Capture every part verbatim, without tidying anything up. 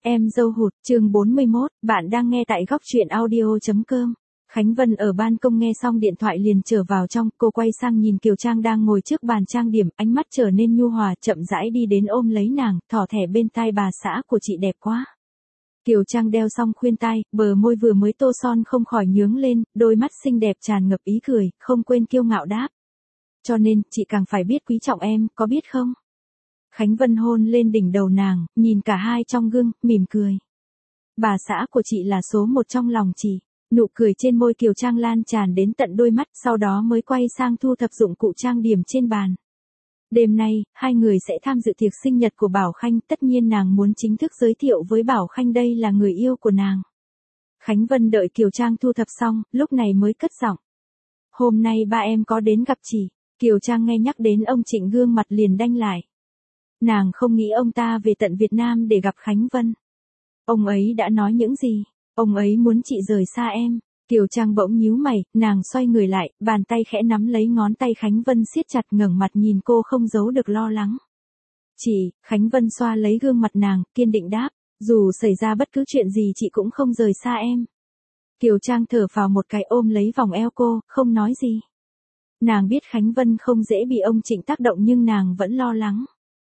Em dâu hụt, chương bốn mươi mốt, bạn đang nghe tại góc truyện audio.com. Khánh Vân ở ban công nghe xong điện thoại liền trở vào trong, cô quay sang nhìn Kiều Trang đang ngồi trước bàn trang điểm, ánh mắt trở nên nhu hòa, chậm rãi đi đến ôm lấy nàng, thỏ thẻ bên tai bà xã của chị đẹp quá. Kiều Trang đeo xong khuyên tai, bờ môi vừa mới tô son không khỏi nhướng lên, đôi mắt xinh đẹp tràn ngập ý cười, không quên kiêu ngạo đáp. Cho nên, chị càng phải biết quý trọng em, có biết không? Khánh Vân hôn lên đỉnh đầu nàng, nhìn cả hai trong gương, mỉm cười. Bà xã của chị là số một trong lòng chị. Nụ cười trên môi Kiều Trang lan tràn đến tận đôi mắt, sau đó mới quay sang thu thập dụng cụ trang điểm trên bàn. Đêm nay, hai người sẽ tham dự tiệc sinh nhật của Bảo Khanh, tất nhiên nàng muốn chính thức giới thiệu với Bảo Khanh đây là người yêu của nàng. Khánh Vân đợi Kiều Trang thu thập xong, lúc này mới cất giọng. Hôm nay ba em có đến gặp chị. Kiều Trang nghe nhắc đến ông Trịnh gương mặt liền đanh lại. Nàng không nghĩ ông ta về tận Việt Nam để gặp Khánh Vân. Ông ấy đã nói những gì? Ông ấy muốn chị rời xa em. Kiều Trang bỗng nhíu mày, nàng xoay người lại, bàn tay khẽ nắm lấy ngón tay Khánh Vân siết chặt, ngẩng mặt nhìn cô không giấu được lo lắng. Chị, Khánh Vân xoa lấy gương mặt nàng, kiên định đáp, dù xảy ra bất cứ chuyện gì chị cũng không rời xa em. Kiều Trang thở phào một cái ôm lấy vòng eo cô, không nói gì. Nàng biết Khánh Vân không dễ bị ông Trịnh tác động nhưng nàng vẫn lo lắng.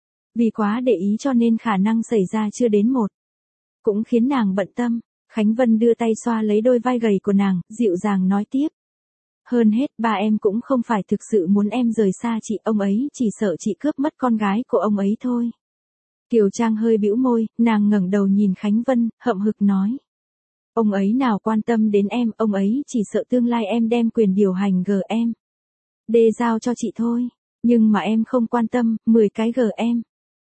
Vì quá để ý cho nên khả năng xảy ra chưa đến một. Cũng khiến nàng bận tâm. Khánh Vân đưa tay xoa lấy đôi vai gầy của nàng, dịu dàng nói tiếp. Hơn hết, ba em cũng không phải thực sự muốn em rời xa chị, ông ấy chỉ sợ chị cướp mất con gái của ông ấy thôi. Kiều Trang hơi bĩu môi, nàng ngẩng đầu nhìn Khánh Vân, hậm hực nói. Ông ấy nào quan tâm đến em, ông ấy chỉ sợ tương lai em đem quyền điều hành giê em. Đê giao cho chị thôi, nhưng mà em không quan tâm, mười cái giê em.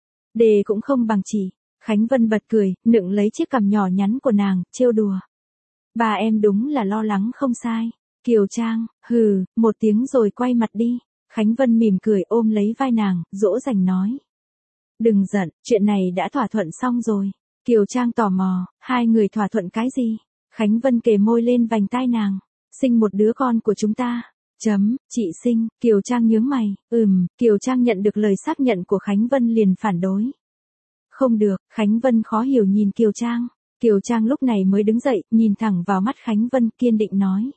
Đề cũng không bằng chị. Khánh Vân bật cười, nựng lấy chiếc cằm nhỏ nhắn của nàng, trêu đùa. Bà em đúng là lo lắng không sai. Kiều Trang, hừ, một tiếng rồi quay mặt đi. Khánh Vân mỉm cười ôm lấy vai nàng, dỗ dành nói. Đừng giận, chuyện này đã thỏa thuận xong rồi. Kiều Trang tò mò, hai người thỏa thuận cái gì? Khánh Vân kề môi lên vành tai nàng. Sinh một đứa con của chúng ta. Chấm, chị sinh, Kiều Trang nhướng mày, ừm, Kiều Trang nhận được lời xác nhận của Khánh Vân liền phản đối. Không được, Khánh Vân khó hiểu nhìn Kiều Trang. Kiều Trang lúc này mới đứng dậy, nhìn thẳng vào mắt Khánh Vân, kiên định nói.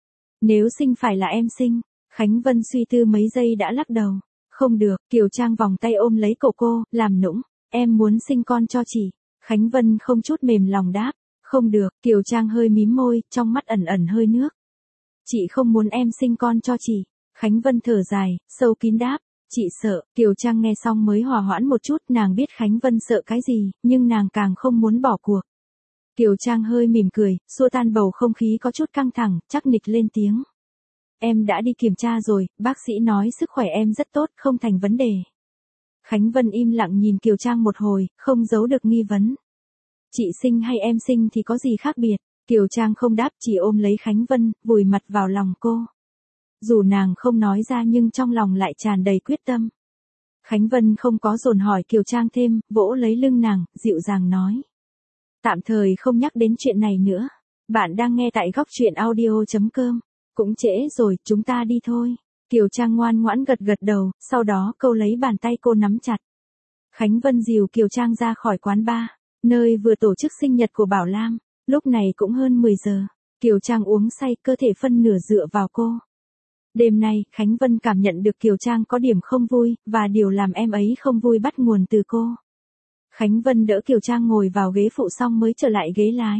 Nếu sinh phải là em sinh. Khánh Vân suy tư mấy giây đã lắc đầu. Không được, Kiều Trang vòng tay ôm lấy cổ cô, làm nũng. Em muốn sinh con cho chị. Khánh Vân không chút mềm lòng đáp. Không được, Kiều Trang hơi mím môi, trong mắt ẩn ẩn hơi nước. Chị không muốn em sinh con cho chị. Khánh Vân thở dài, sâu kín đáp. Chị sợ. Kiều Trang nghe xong mới hòa hoãn một chút, nàng biết Khánh Vân sợ cái gì, nhưng nàng càng không muốn bỏ cuộc. Kiều Trang hơi mỉm cười, xua tan bầu không khí có chút căng thẳng, chắc nịch lên tiếng. Em đã đi kiểm tra rồi, bác sĩ nói sức khỏe em rất tốt, không thành vấn đề. Khánh Vân im lặng nhìn Kiều Trang một hồi, không giấu được nghi vấn. Chị sinh hay em sinh thì có gì khác biệt? Kiều Trang không đáp, chỉ ôm lấy Khánh Vân, vùi mặt vào lòng cô. Dù nàng không nói ra nhưng trong lòng lại tràn đầy quyết tâm. Khánh Vân không có dồn hỏi Kiều Trang thêm, vỗ lấy lưng nàng, dịu dàng nói. Tạm thời không nhắc đến chuyện này nữa. Bạn đang nghe tại góc truyện audio.com. Cũng trễ rồi, chúng ta đi thôi. Kiều Trang ngoan ngoãn gật gật đầu, sau đó câu lấy bàn tay cô nắm chặt. Khánh Vân dìu Kiều Trang ra khỏi quán bar, nơi vừa tổ chức sinh nhật của Bảo Lam. Lúc này cũng hơn mười giờ. Kiều Trang uống say, cơ thể phân nửa dựa vào cô. Đêm nay, Khánh Vân cảm nhận được Kiều Trang có điểm không vui, và điều làm em ấy không vui bắt nguồn từ cô. Khánh Vân đỡ Kiều Trang ngồi vào ghế phụ xong mới trở lại ghế lái.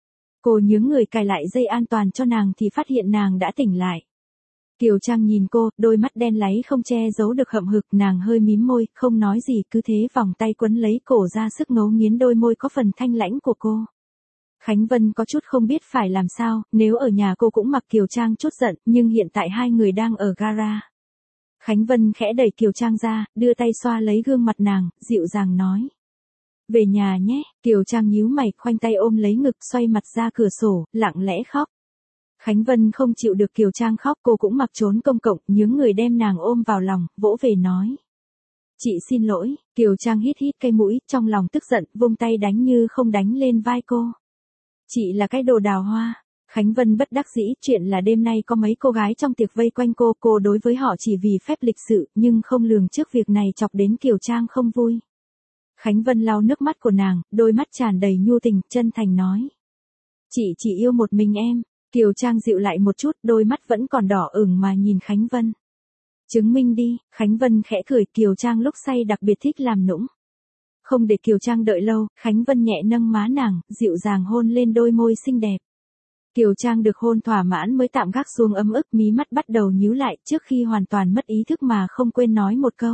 Cô nhướng người cài lại dây an toàn cho nàng thì phát hiện nàng đã tỉnh lại. Kiều Trang nhìn cô, đôi mắt đen láy không che giấu được hậm hực, nàng hơi mím môi, không nói gì, cứ thế vòng tay quấn lấy cổ ra sức ngấu nghiến đôi môi có phần thanh lãnh của cô. Khánh Vân có chút không biết phải làm sao, nếu ở nhà cô cũng mặc Kiều Trang chút giận, nhưng hiện tại hai người đang ở gara. Khánh Vân khẽ đẩy Kiều Trang ra, đưa tay xoa lấy gương mặt nàng, dịu dàng nói. Về nhà nhé. Kiều Trang nhíu mày, khoanh tay ôm lấy ngực, xoay mặt ra cửa sổ, lặng lẽ khóc. Khánh Vân không chịu được Kiều Trang khóc, cô cũng mặc trốn công cộng, nhướng người đem nàng ôm vào lòng, vỗ về nói. Chị xin lỗi. Kiều Trang hít hít cây mũi, trong lòng tức giận, vung tay đánh như không đánh lên vai cô. Chị là cái đồ đào hoa. Khánh Vân bất đắc dĩ, chuyện là đêm nay có mấy cô gái trong tiệc vây quanh cô, cô đối với họ chỉ vì phép lịch sự, nhưng không lường trước việc này chọc đến Kiều Trang không vui. Khánh Vân lau nước mắt của nàng, đôi mắt tràn đầy nhu tình, chân thành nói. Chị chỉ yêu một mình em. Kiều Trang dịu lại một chút, đôi mắt vẫn còn đỏ ửng mà nhìn Khánh Vân. Chứng minh đi. Khánh Vân khẽ cười, Kiều Trang lúc say đặc biệt thích làm nũng. Không để Kiều Trang đợi lâu, Khánh Vân nhẹ nâng má nàng, dịu dàng hôn lên đôi môi xinh đẹp. Kiều Trang được hôn thỏa mãn mới tạm gác xuống ấm ức, mí mắt bắt đầu nhíu lại trước khi hoàn toàn mất ý thức mà không quên nói một câu.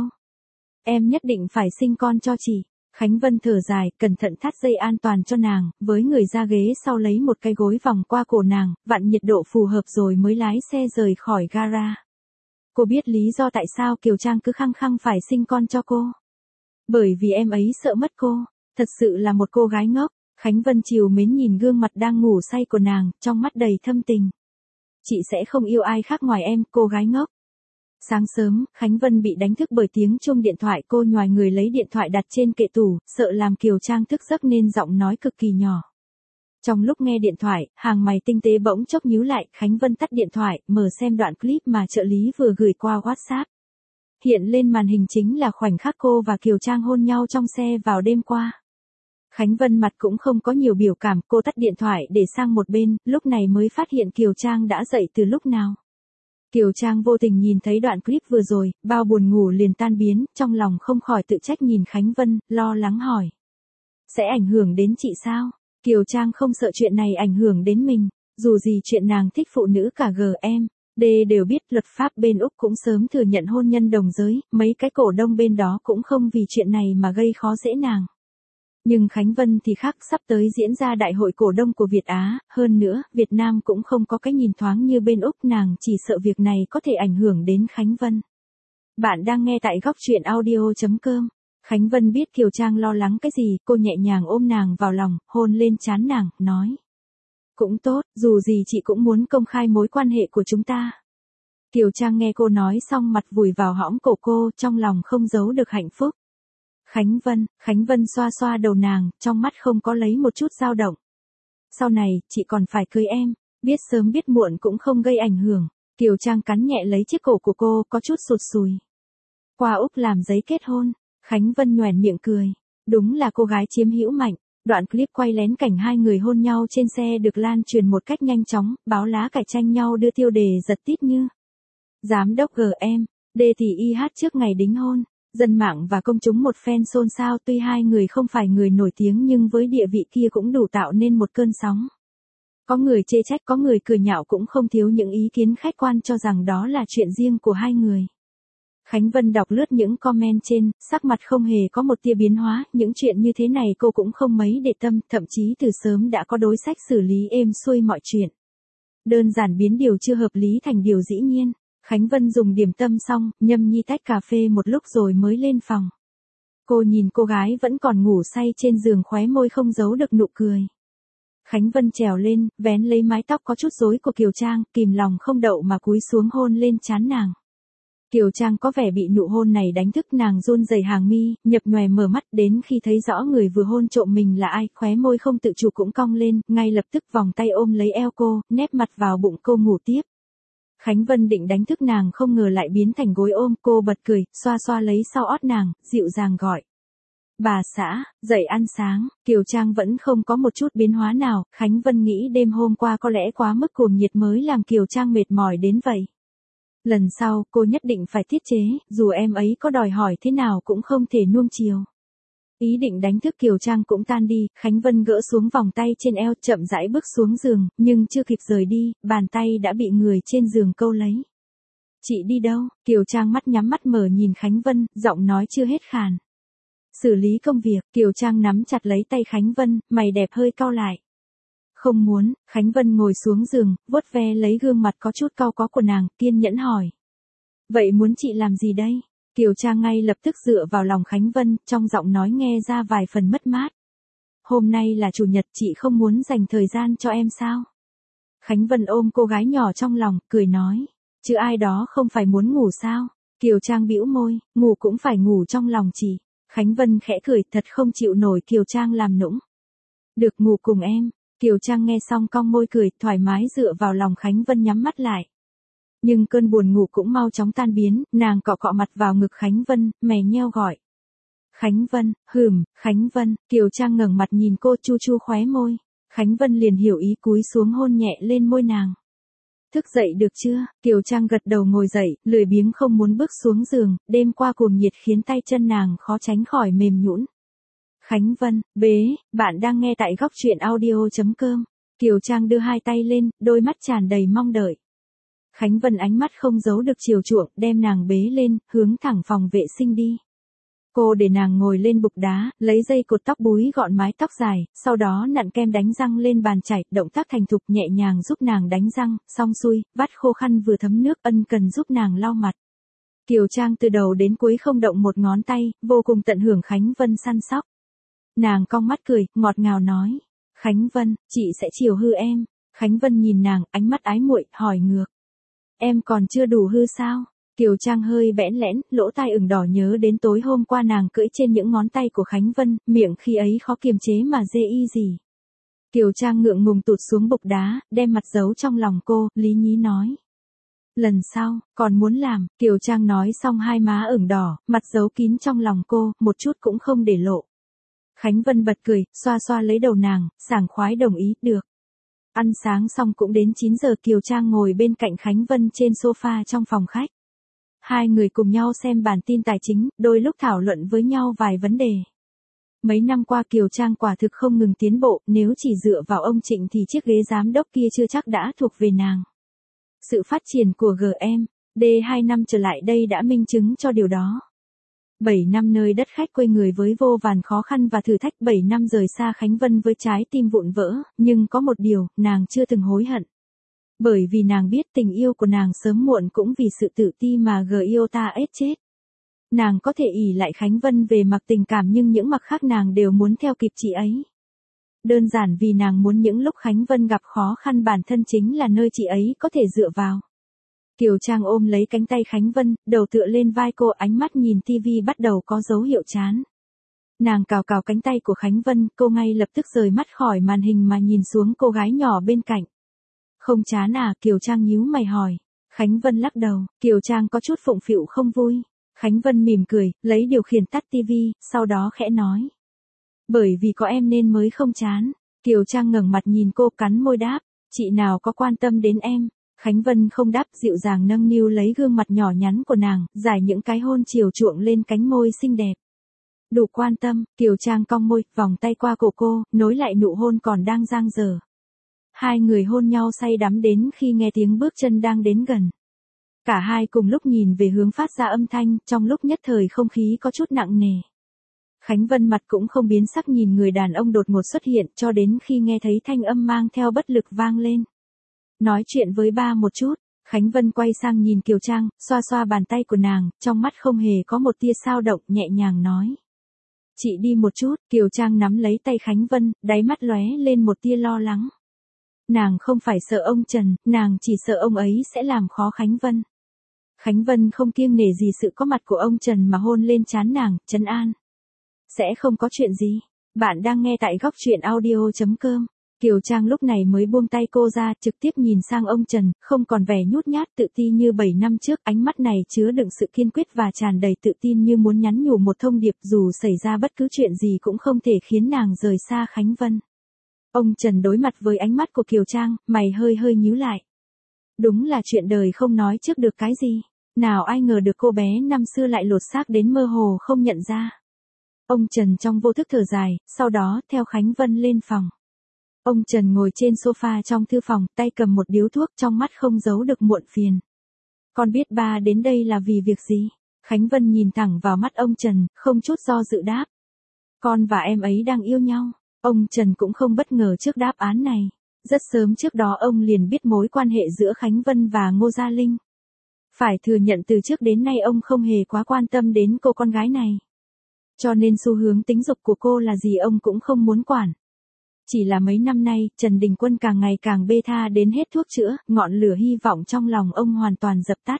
Em nhất định phải sinh con cho chị. Khánh Vân thở dài, cẩn thận thắt dây an toàn cho nàng, với người ra ghế sau lấy một cái gối vòng qua cổ nàng, vặn nhiệt độ phù hợp rồi mới lái xe rời khỏi gara. Cô biết lý do tại sao Kiều Trang cứ khăng khăng phải sinh con cho cô. Bởi vì em ấy sợ mất cô, thật sự là một cô gái ngốc. Khánh Vân chiều mến nhìn gương mặt đang ngủ say của nàng, trong mắt đầy thâm tình. Chị sẽ không yêu ai khác ngoài em, cô gái ngốc. Sáng sớm, Khánh Vân bị đánh thức bởi tiếng chuông điện thoại, cô nhoài người lấy điện thoại đặt trên kệ tủ, sợ làm Kiều Trang thức giấc nên giọng nói cực kỳ nhỏ. Trong lúc nghe điện thoại, hàng mày tinh tế bỗng chốc nhíu lại, Khánh Vân tắt điện thoại, mở xem đoạn clip mà trợ lý vừa gửi qua WhatsApp. Hiện lên màn hình chính là khoảnh khắc cô và Kiều Trang hôn nhau trong xe vào đêm qua. Khánh Vân mặt cũng không có nhiều biểu cảm, cô tắt điện thoại để sang một bên, lúc này mới phát hiện Kiều Trang đã dậy từ lúc nào. Kiều Trang vô tình nhìn thấy đoạn clip vừa rồi, bao buồn ngủ liền tan biến, trong lòng không khỏi tự trách nhìn Khánh Vân, lo lắng hỏi. Sẽ ảnh hưởng đến chị sao? Kiều Trang không sợ chuyện này ảnh hưởng đến mình, dù gì chuyện nàng thích phụ nữ cả G M, D đều biết luật pháp bên Úc cũng sớm thừa nhận hôn nhân đồng giới, mấy cái cổ đông bên đó cũng không vì chuyện này mà gây khó dễ nàng. Nhưng Khánh Vân thì khác, sắp tới diễn ra đại hội cổ đông của Việt Á, hơn nữa, Việt Nam cũng không có cái nhìn thoáng như bên Úc, nàng chỉ sợ việc này có thể ảnh hưởng đến Khánh Vân. Bạn đang nghe tại góc truyện audio chấm com. Khánh Vân biết Kiều Trang lo lắng cái gì, cô nhẹ nhàng ôm nàng vào lòng, hôn lên trán nàng, nói. Cũng tốt, dù gì chị cũng muốn công khai mối quan hệ của chúng ta. Kiều Trang nghe cô nói xong mặt vùi vào hõm cổ cô, trong lòng không giấu được hạnh phúc. Khánh Vân, Khánh Vân xoa xoa đầu nàng, trong mắt không có lấy một chút dao động. Sau này, chị còn phải cưới em, biết sớm biết muộn cũng không gây ảnh hưởng. Kiều Trang cắn nhẹ lấy chiếc cổ của cô, có chút sụt sùi. Qua Úc làm giấy kết hôn, Khánh Vân nhoẻn miệng cười. Đúng là cô gái chiếm hữu mạnh. Đoạn clip quay lén cảnh hai người hôn nhau trên xe được lan truyền một cách nhanh chóng, báo lá cải tranh nhau đưa tiêu đề giật tít như. Giám đốc G M, D thì I H trước ngày đính hôn. Dân mạng và công chúng một phen xôn xao, tuy hai người không phải người nổi tiếng nhưng với địa vị kia cũng đủ tạo nên một cơn sóng. Có người chê trách, có người cười nhạo, cũng không thiếu những ý kiến khách quan cho rằng đó là chuyện riêng của hai người. Khánh Vân đọc lướt những comment trên, sắc mặt không hề có một tia biến hóa, những chuyện như thế này cô cũng không mấy để tâm, thậm chí từ sớm đã có đối sách xử lý êm xuôi mọi chuyện. Đơn giản biến điều chưa hợp lý thành điều dĩ nhiên. Khánh Vân dùng điểm tâm xong, nhâm nhi tách cà phê một lúc rồi mới lên phòng. Cô nhìn cô gái vẫn còn ngủ say trên giường, khóe môi không giấu được nụ cười. Khánh Vân trèo lên, vén lấy mái tóc có chút rối của Kiều Trang, kìm lòng không đậu mà cúi xuống hôn lên trán nàng. Kiều Trang có vẻ bị nụ hôn này đánh thức, nàng run rẩy hàng mi, nhập nhòe mở mắt, đến khi thấy rõ người vừa hôn trộm mình là ai, khóe môi không tự chủ cũng cong lên, ngay lập tức vòng tay ôm lấy eo cô, nép mặt vào bụng cô ngủ tiếp. Khánh Vân định đánh thức nàng không ngờ lại biến thành gối ôm, cô bật cười, xoa xoa lấy sau ót nàng, dịu dàng gọi. Bà xã, dậy ăn sáng. Kiều Trang vẫn không có một chút biến hóa nào, Khánh Vân nghĩ đêm hôm qua có lẽ quá mức cuồng nhiệt mới làm Kiều Trang mệt mỏi đến vậy. Lần sau, cô nhất định phải tiết chế, dù em ấy có đòi hỏi thế nào cũng không thể nuông chiều. Ý định đánh thức Kiều Trang cũng tan đi, Khánh Vân gỡ xuống vòng tay trên eo, chậm rãi bước xuống giường, nhưng chưa kịp rời đi, bàn tay đã bị người trên giường câu lấy. Chị đi đâu? Kiều Trang mắt nhắm mắt mở nhìn Khánh Vân, giọng nói chưa hết khàn. Xử lý công việc. Kiều Trang nắm chặt lấy tay Khánh Vân, mày đẹp hơi cau lại. Không muốn. Khánh Vân ngồi xuống giường, vuốt ve lấy gương mặt có chút cau có của nàng, kiên nhẫn hỏi. Vậy muốn chị làm gì đây? Kiều Trang ngay lập tức dựa vào lòng Khánh Vân, trong giọng nói nghe ra vài phần mất mát. Hôm nay là chủ nhật, chị không muốn dành thời gian cho em sao? Khánh Vân ôm cô gái nhỏ trong lòng, cười nói. Chứ ai đó không phải muốn ngủ sao? Kiều Trang bĩu môi, ngủ cũng phải ngủ trong lòng chị. Khánh Vân khẽ cười, thật không chịu nổi Kiều Trang làm nũng. Được, ngủ cùng em. Kiều Trang nghe xong cong môi cười, thoải mái dựa vào lòng Khánh Vân nhắm mắt lại. Nhưng cơn buồn ngủ cũng mau chóng tan biến, nàng cọ cọ mặt vào ngực Khánh Vân, mè nheo gọi. Khánh Vân, hừm, Khánh Vân, Kiều Trang ngẩng mặt nhìn cô chu chu khóe môi. Khánh Vân liền hiểu ý cúi xuống hôn nhẹ lên môi nàng. Thức dậy được chưa? Kiều Trang gật đầu ngồi dậy, lười biếng không muốn bước xuống giường, đêm qua cuồng nhiệt khiến tay chân nàng khó tránh khỏi mềm nhũn. Khánh Vân, bế, bạn đang nghe tại góc truyện audio chấm com. Kiều Trang đưa hai tay lên, đôi mắt tràn đầy mong đợi. Khánh Vân ánh mắt không giấu được chiều chuộng, đem nàng bế lên, hướng thẳng phòng vệ sinh đi. Cô để nàng ngồi lên bục đá, lấy dây cột tóc búi gọn mái tóc dài, sau đó nặn kem đánh răng lên bàn chải, động tác thành thục nhẹ nhàng giúp nàng đánh răng, xong xuôi, vắt khô khăn vừa thấm nước ân cần giúp nàng lau mặt. Kiều Trang từ đầu đến cuối không động một ngón tay, vô cùng tận hưởng Khánh Vân săn sóc. Nàng cong mắt cười, ngọt ngào nói. Khánh Vân, chị sẽ chiều hư em. Khánh Vân nhìn nàng, ánh mắt ái muội, hỏi ngược. Em còn chưa đủ hư sao? Kiều Trang hơi bẽn lẽn, lỗ tai ửng đỏ nhớ đến tối hôm qua nàng cưỡi trên những ngón tay của Khánh Vân, miệng khi ấy khó kiềm chế mà dê y gì. Kiều Trang ngượng ngùng tụt xuống bục đá, đem mặt giấu trong lòng cô, lý nhí nói. Lần sau, còn muốn làm, Kiều Trang nói xong hai má ửng đỏ, mặt giấu kín trong lòng cô, một chút cũng không để lộ. Khánh Vân bật cười, xoa xoa lấy đầu nàng, sảng khoái đồng ý, được. Ăn sáng xong cũng đến chín giờ Kiều Trang ngồi bên cạnh Khánh Vân trên sofa trong phòng khách. Hai người cùng nhau xem bản tin tài chính, đôi lúc thảo luận với nhau vài vấn đề. Mấy năm qua Kiều Trang quả thực không ngừng tiến bộ, nếu chỉ dựa vào ông Trịnh thì chiếc ghế giám đốc kia chưa chắc đã thuộc về nàng. Sự phát triển của giê em đê hai năm trở lại đây đã minh chứng cho điều đó. bảy năm nơi đất khách quê người với vô vàn khó khăn và thử thách, bảy năm rời xa Khánh Vân với trái tim vụn vỡ, nhưng có một điều, nàng chưa từng hối hận. Bởi vì nàng biết tình yêu của nàng sớm muộn cũng vì sự tự ti mà gờ yêu ta ết chết. Nàng có thể ỷ lại Khánh Vân về mặt tình cảm nhưng những mặt khác nàng đều muốn theo kịp chị ấy. Đơn giản vì nàng muốn những lúc Khánh Vân gặp khó khăn bản thân chính là nơi chị ấy có thể dựa vào. Kiều Trang ôm lấy cánh tay Khánh Vân, đầu tựa lên vai cô, ánh mắt nhìn tivi bắt đầu có dấu hiệu chán. Nàng cào cào cánh tay của Khánh Vân, cô ngay lập tức rời mắt khỏi màn hình mà nhìn xuống cô gái nhỏ bên cạnh. Không chán à? Kiều Trang nhíu mày hỏi. Khánh Vân lắc đầu, Kiều Trang có chút phụng phịu không vui. Khánh Vân mỉm cười, lấy điều khiển tắt tivi, sau đó khẽ nói. Bởi vì có em nên mới không chán. Kiều Trang ngẩng mặt nhìn cô, cắn môi đáp, chị nào có quan tâm đến em. Khánh Vân không đáp, dịu dàng nâng niu lấy gương mặt nhỏ nhắn của nàng, giải những cái hôn chiều chuộng lên cánh môi xinh đẹp. Đủ quan tâm, Kiều Trang cong môi, vòng tay qua cổ cô, nối lại nụ hôn còn đang dang dở. Hai người hôn nhau say đắm đến khi nghe tiếng bước chân đang đến gần. Cả hai cùng lúc nhìn về hướng phát ra âm thanh, trong lúc nhất thời không khí có chút nặng nề. Khánh Vân mặt cũng không biến sắc nhìn người đàn ông đột ngột xuất hiện cho đến khi nghe thấy thanh âm mang theo bất lực vang lên. Nói chuyện với ba một chút, Khánh Vân quay sang nhìn Kiều Trang, xoa xoa bàn tay của nàng, trong mắt không hề có một tia xao động, nhẹ nhàng nói. Chị đi một chút, Kiều Trang nắm lấy tay Khánh Vân, đáy mắt lóe lên một tia lo lắng. Nàng không phải sợ ông Trần, nàng chỉ sợ ông ấy sẽ làm khó Khánh Vân. Khánh Vân không kiêng nể gì sự có mặt của ông Trần mà hôn lên trán nàng, trấn an. Sẽ không có chuyện gì. Bạn đang nghe tại góc truyện audio chấm com. Kiều Trang lúc này mới buông tay cô ra, trực tiếp nhìn sang ông Trần, không còn vẻ nhút nhát tự ti như bảy năm trước, ánh mắt này chứa đựng sự kiên quyết và tràn đầy tự tin như muốn nhắn nhủ một thông điệp, dù xảy ra bất cứ chuyện gì cũng không thể khiến nàng rời xa Khánh Vân. Ông Trần đối mặt với ánh mắt của Kiều Trang, mày hơi hơi nhíu lại. Đúng là chuyện đời không nói trước được cái gì, nào ai ngờ được cô bé năm xưa lại lột xác đến mơ hồ không nhận ra. Ông Trần trong vô thức thở dài, sau đó theo Khánh Vân lên phòng. Ông Trần ngồi trên sofa trong thư phòng, tay cầm một điếu thuốc, trong mắt không giấu được muộn phiền. Con biết ba đến đây là vì việc gì? Khánh Vân nhìn thẳng vào mắt ông Trần, không chút do dự đáp. Con và em ấy đang yêu nhau. Ông Trần cũng không bất ngờ trước đáp án này. Rất sớm trước đó ông liền biết mối quan hệ giữa Khánh Vân và Ngô Gia Linh. Phải thừa nhận từ trước đến nay ông không hề quá quan tâm đến cô con gái này. Cho nên xu hướng tính dục của cô là gì ông cũng không muốn quản. Chỉ là mấy năm nay, Trần Đình Quân càng ngày càng bê tha đến hết thuốc chữa, ngọn lửa hy vọng trong lòng ông hoàn toàn dập tắt.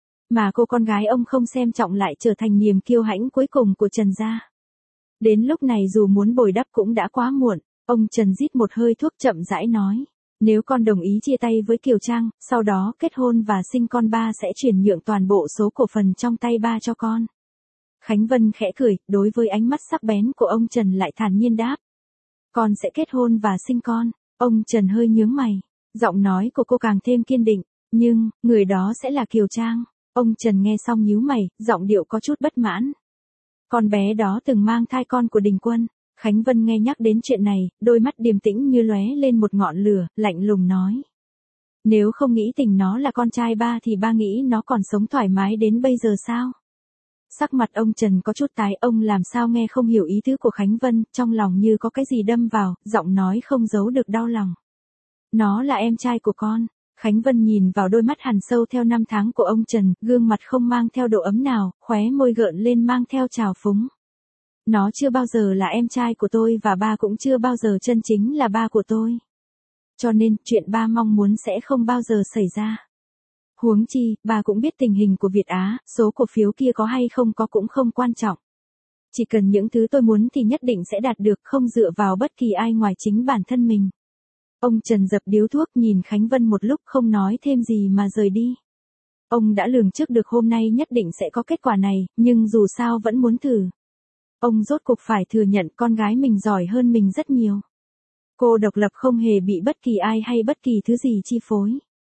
Mà cô con gái ông không xem trọng lại trở thành niềm kiêu hãnh cuối cùng của Trần gia. Đến lúc này dù muốn bồi đắp cũng đã quá muộn, ông Trần rít một hơi thuốc chậm rãi nói. Nếu con đồng ý chia tay với Kiều Trang, sau đó kết hôn và sinh con, ba sẽ chuyển nhượng toàn bộ số cổ phần trong tay ba cho con. Khánh Vân khẽ cười, đối với ánh mắt sắc bén của ông Trần lại thản nhiên đáp. Con sẽ kết hôn và sinh con. Ông Trần hơi nhướng mày. Giọng nói của cô càng thêm kiên định. Nhưng, người đó sẽ là Kiều Trang. Ông Trần nghe xong nhíu mày, giọng điệu có chút bất mãn. Con bé đó từng mang thai con của Đình Quân. Khánh Vân nghe nhắc đến chuyện này, đôi mắt điềm tĩnh như lóe lên một ngọn lửa, lạnh lùng nói. Nếu không nghĩ tình nó là con trai ba thì ba nghĩ nó còn sống thoải mái đến bây giờ sao? Sắc mặt ông Trần có chút tái, ông làm sao nghe không hiểu ý tứ của Khánh Vân, trong lòng như có cái gì đâm vào, giọng nói không giấu được đau lòng. Nó là em trai của con. Khánh Vân nhìn vào đôi mắt hằn sâu theo năm tháng của ông Trần, gương mặt không mang theo độ ấm nào, khóe môi gợn lên mang theo trào phúng. Nó chưa bao giờ là em trai của tôi và ba cũng chưa bao giờ chân chính là ba của tôi. Cho nên, chuyện ba mong muốn sẽ không bao giờ xảy ra. Huống chi, ba cũng biết tình hình của Việt Á, số cổ phiếu kia có hay không có cũng không quan trọng. Chỉ cần những thứ tôi muốn thì nhất định sẽ đạt được, không dựa vào bất kỳ ai ngoài chính bản thân mình. Ông Trần dập điếu thuốc nhìn Khánh Vân một lúc không nói thêm gì mà rời đi. Ông đã lường trước được hôm nay nhất định sẽ có kết quả này, nhưng dù sao vẫn muốn thử. Ông rốt cuộc phải thừa nhận con gái mình giỏi hơn mình rất nhiều. Cô độc lập không hề bị bất kỳ ai hay bất kỳ thứ gì chi phối.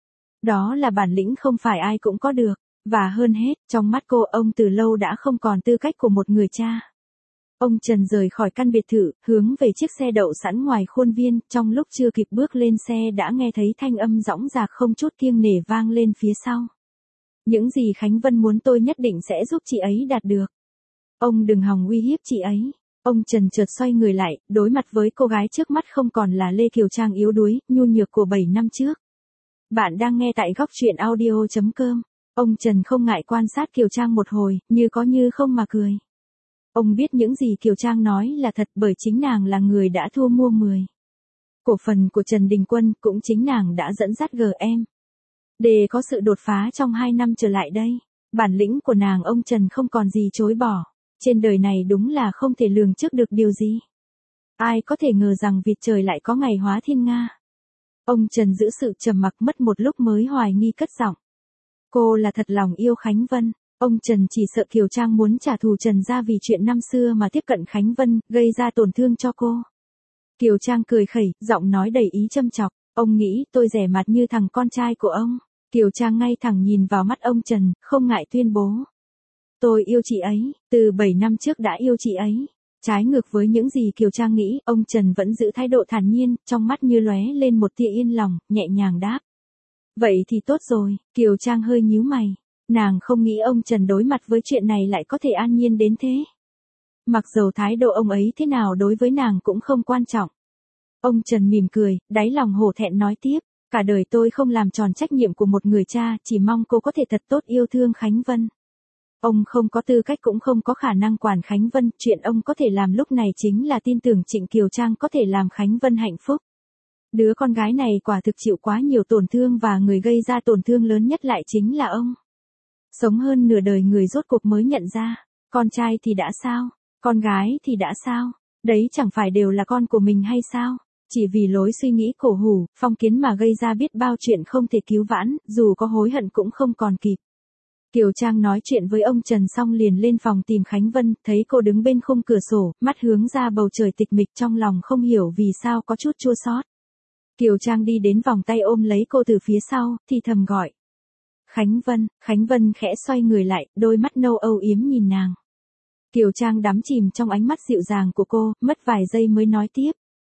Đó là bản lĩnh không phải ai cũng có được, và hơn hết, trong mắt cô ông từ lâu đã không còn tư cách của một người cha. Ông Trần rời khỏi căn biệt thự, hướng về chiếc xe đậu sẵn ngoài khuôn viên, trong lúc chưa kịp bước lên xe đã nghe thấy thanh âm dõng dạc không chút kiêng nể vang lên phía sau. Những gì Khánh Vân muốn tôi nhất định sẽ giúp chị ấy đạt được. Ông đừng hòng uy hiếp chị ấy. Ông Trần chợt xoay người lại, đối mặt với cô gái trước mắt không còn là Lê Kiều Trang yếu đuối, nhu nhược của bảy năm trước. Bạn đang nghe tại góc truyện audio chấm com. Ông Trần không ngại quan sát Kiều Trang một hồi, như có như không mà cười. Ông biết những gì Kiều Trang nói là thật bởi chính nàng là người đã thu mua mười cổ phần của Trần Đình Quân, cũng chính nàng đã dẫn dắt giê em để có sự đột phá trong hai năm trở lại đây. Bản lĩnh của nàng ông Trần không còn gì chối bỏ. Trên đời này đúng là không thể lường trước được điều gì. Ai có thể ngờ rằng Việt trời lại có ngày hóa thiên nga. Ông Trần giữ sự trầm mặc mất một lúc mới hoài nghi cất giọng. Cô là thật lòng yêu Khánh Vân. Ông Trần chỉ sợ Kiều Trang muốn trả thù Trần gia vì chuyện năm xưa mà tiếp cận Khánh Vân, gây ra tổn thương cho cô. Kiều Trang cười khẩy, giọng nói đầy ý châm chọc. Ông nghĩ tôi rẻ mặt như thằng con trai của ông. Kiều Trang ngay thẳng nhìn vào mắt ông Trần, không ngại tuyên bố. Tôi yêu chị ấy, từ bảy năm trước đã yêu chị ấy. Trái ngược với những gì Kiều Trang nghĩ, ông Trần vẫn giữ thái độ thản nhiên, trong mắt như lóe lên một tia yên lòng, nhẹ nhàng đáp. Vậy thì tốt rồi, Kiều Trang hơi nhíu mày. Nàng không nghĩ ông Trần đối mặt với chuyện này lại có thể an nhiên đến thế. Mặc dầu thái độ ông ấy thế nào đối với nàng cũng không quan trọng. Ông Trần mỉm cười, đáy lòng hổ thẹn nói tiếp. Cả đời tôi không làm tròn trách nhiệm của một người cha, chỉ mong cô có thể thật tốt yêu thương Khánh Vân. Ông không có tư cách cũng không có khả năng quản Khánh Vân, chuyện ông có thể làm lúc này chính là tin tưởng Trịnh Kiều Trang có thể làm Khánh Vân hạnh phúc. Đứa con gái này quả thực chịu quá nhiều tổn thương và người gây ra tổn thương lớn nhất lại chính là ông. Sống hơn nửa đời người rốt cuộc mới nhận ra, con trai thì đã sao, con gái thì đã sao, đấy chẳng phải đều là con của mình hay sao? Chỉ vì lối suy nghĩ cổ hủ, phong kiến mà gây ra biết bao chuyện không thể cứu vãn, dù có hối hận cũng không còn kịp. Kiều Trang nói chuyện với ông Trần xong liền lên phòng tìm Khánh Vân, thấy cô đứng bên khung cửa sổ, mắt hướng ra bầu trời tịch mịch, trong lòng không hiểu vì sao có chút chua xót. Kiều Trang đi đến vòng tay ôm lấy cô từ phía sau, thì thầm gọi. Khánh Vân, Khánh Vân khẽ xoay người lại, đôi mắt nâu âu yếm nhìn nàng. Kiều Trang đắm chìm trong ánh mắt dịu dàng của cô, mất vài giây mới nói tiếp.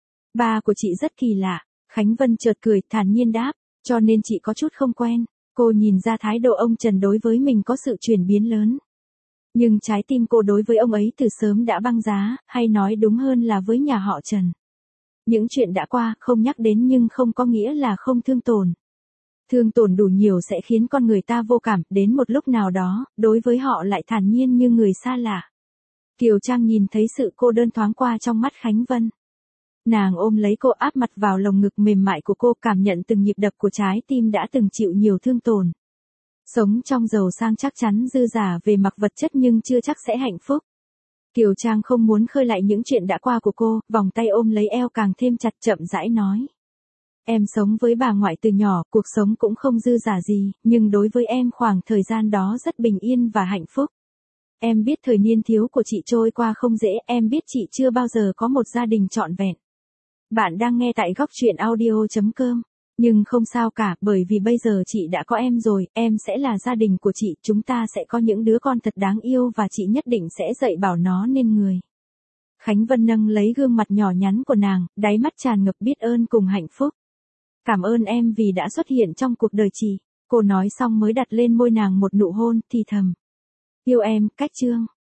Ba của chị rất kỳ lạ. Khánh Vân chợt cười, thản nhiên đáp, cho nên chị có chút không quen. Cô nhìn ra thái độ ông Trần đối với mình có sự chuyển biến lớn. Nhưng trái tim cô đối với ông ấy từ sớm đã băng giá, hay nói đúng hơn là với nhà họ Trần. Những chuyện đã qua, không nhắc đến nhưng không có nghĩa là không thương tổn. Thương tổn đủ nhiều sẽ khiến con người ta vô cảm, đến một lúc nào đó, đối với họ lại thản nhiên như người xa lạ. Kiều Trang nhìn thấy sự cô đơn thoáng qua trong mắt Khánh Vân. Nàng ôm lấy cô, áp mặt vào lồng ngực mềm mại của cô, cảm nhận từng nhịp đập của trái tim đã từng chịu nhiều thương tổn. Sống trong giàu sang chắc chắn dư giả về mặt vật chất nhưng chưa chắc sẽ hạnh phúc. Kiều Trang không muốn khơi lại những chuyện đã qua của cô, vòng tay ôm lấy eo càng thêm chặt, chậm rãi nói. Em sống với bà ngoại từ nhỏ, cuộc sống cũng không dư giả gì, nhưng đối với em khoảng thời gian đó rất bình yên và hạnh phúc. Em biết thời niên thiếu của chị trôi qua không dễ, em biết chị chưa bao giờ có một gia đình trọn vẹn. Bạn đang nghe tại góc truyện audio chấm com. Nhưng không sao cả, bởi vì bây giờ chị đã có em rồi, em sẽ là gia đình của chị, chúng ta sẽ có những đứa con thật đáng yêu và chị nhất định sẽ dạy bảo nó nên người. Khánh Vân nâng lấy gương mặt nhỏ nhắn của nàng, đáy mắt tràn ngập biết ơn cùng hạnh phúc. Cảm ơn em vì đã xuất hiện trong cuộc đời chị. Cô nói xong mới đặt lên môi nàng một nụ hôn, thì thầm. Yêu em, Cách Trương.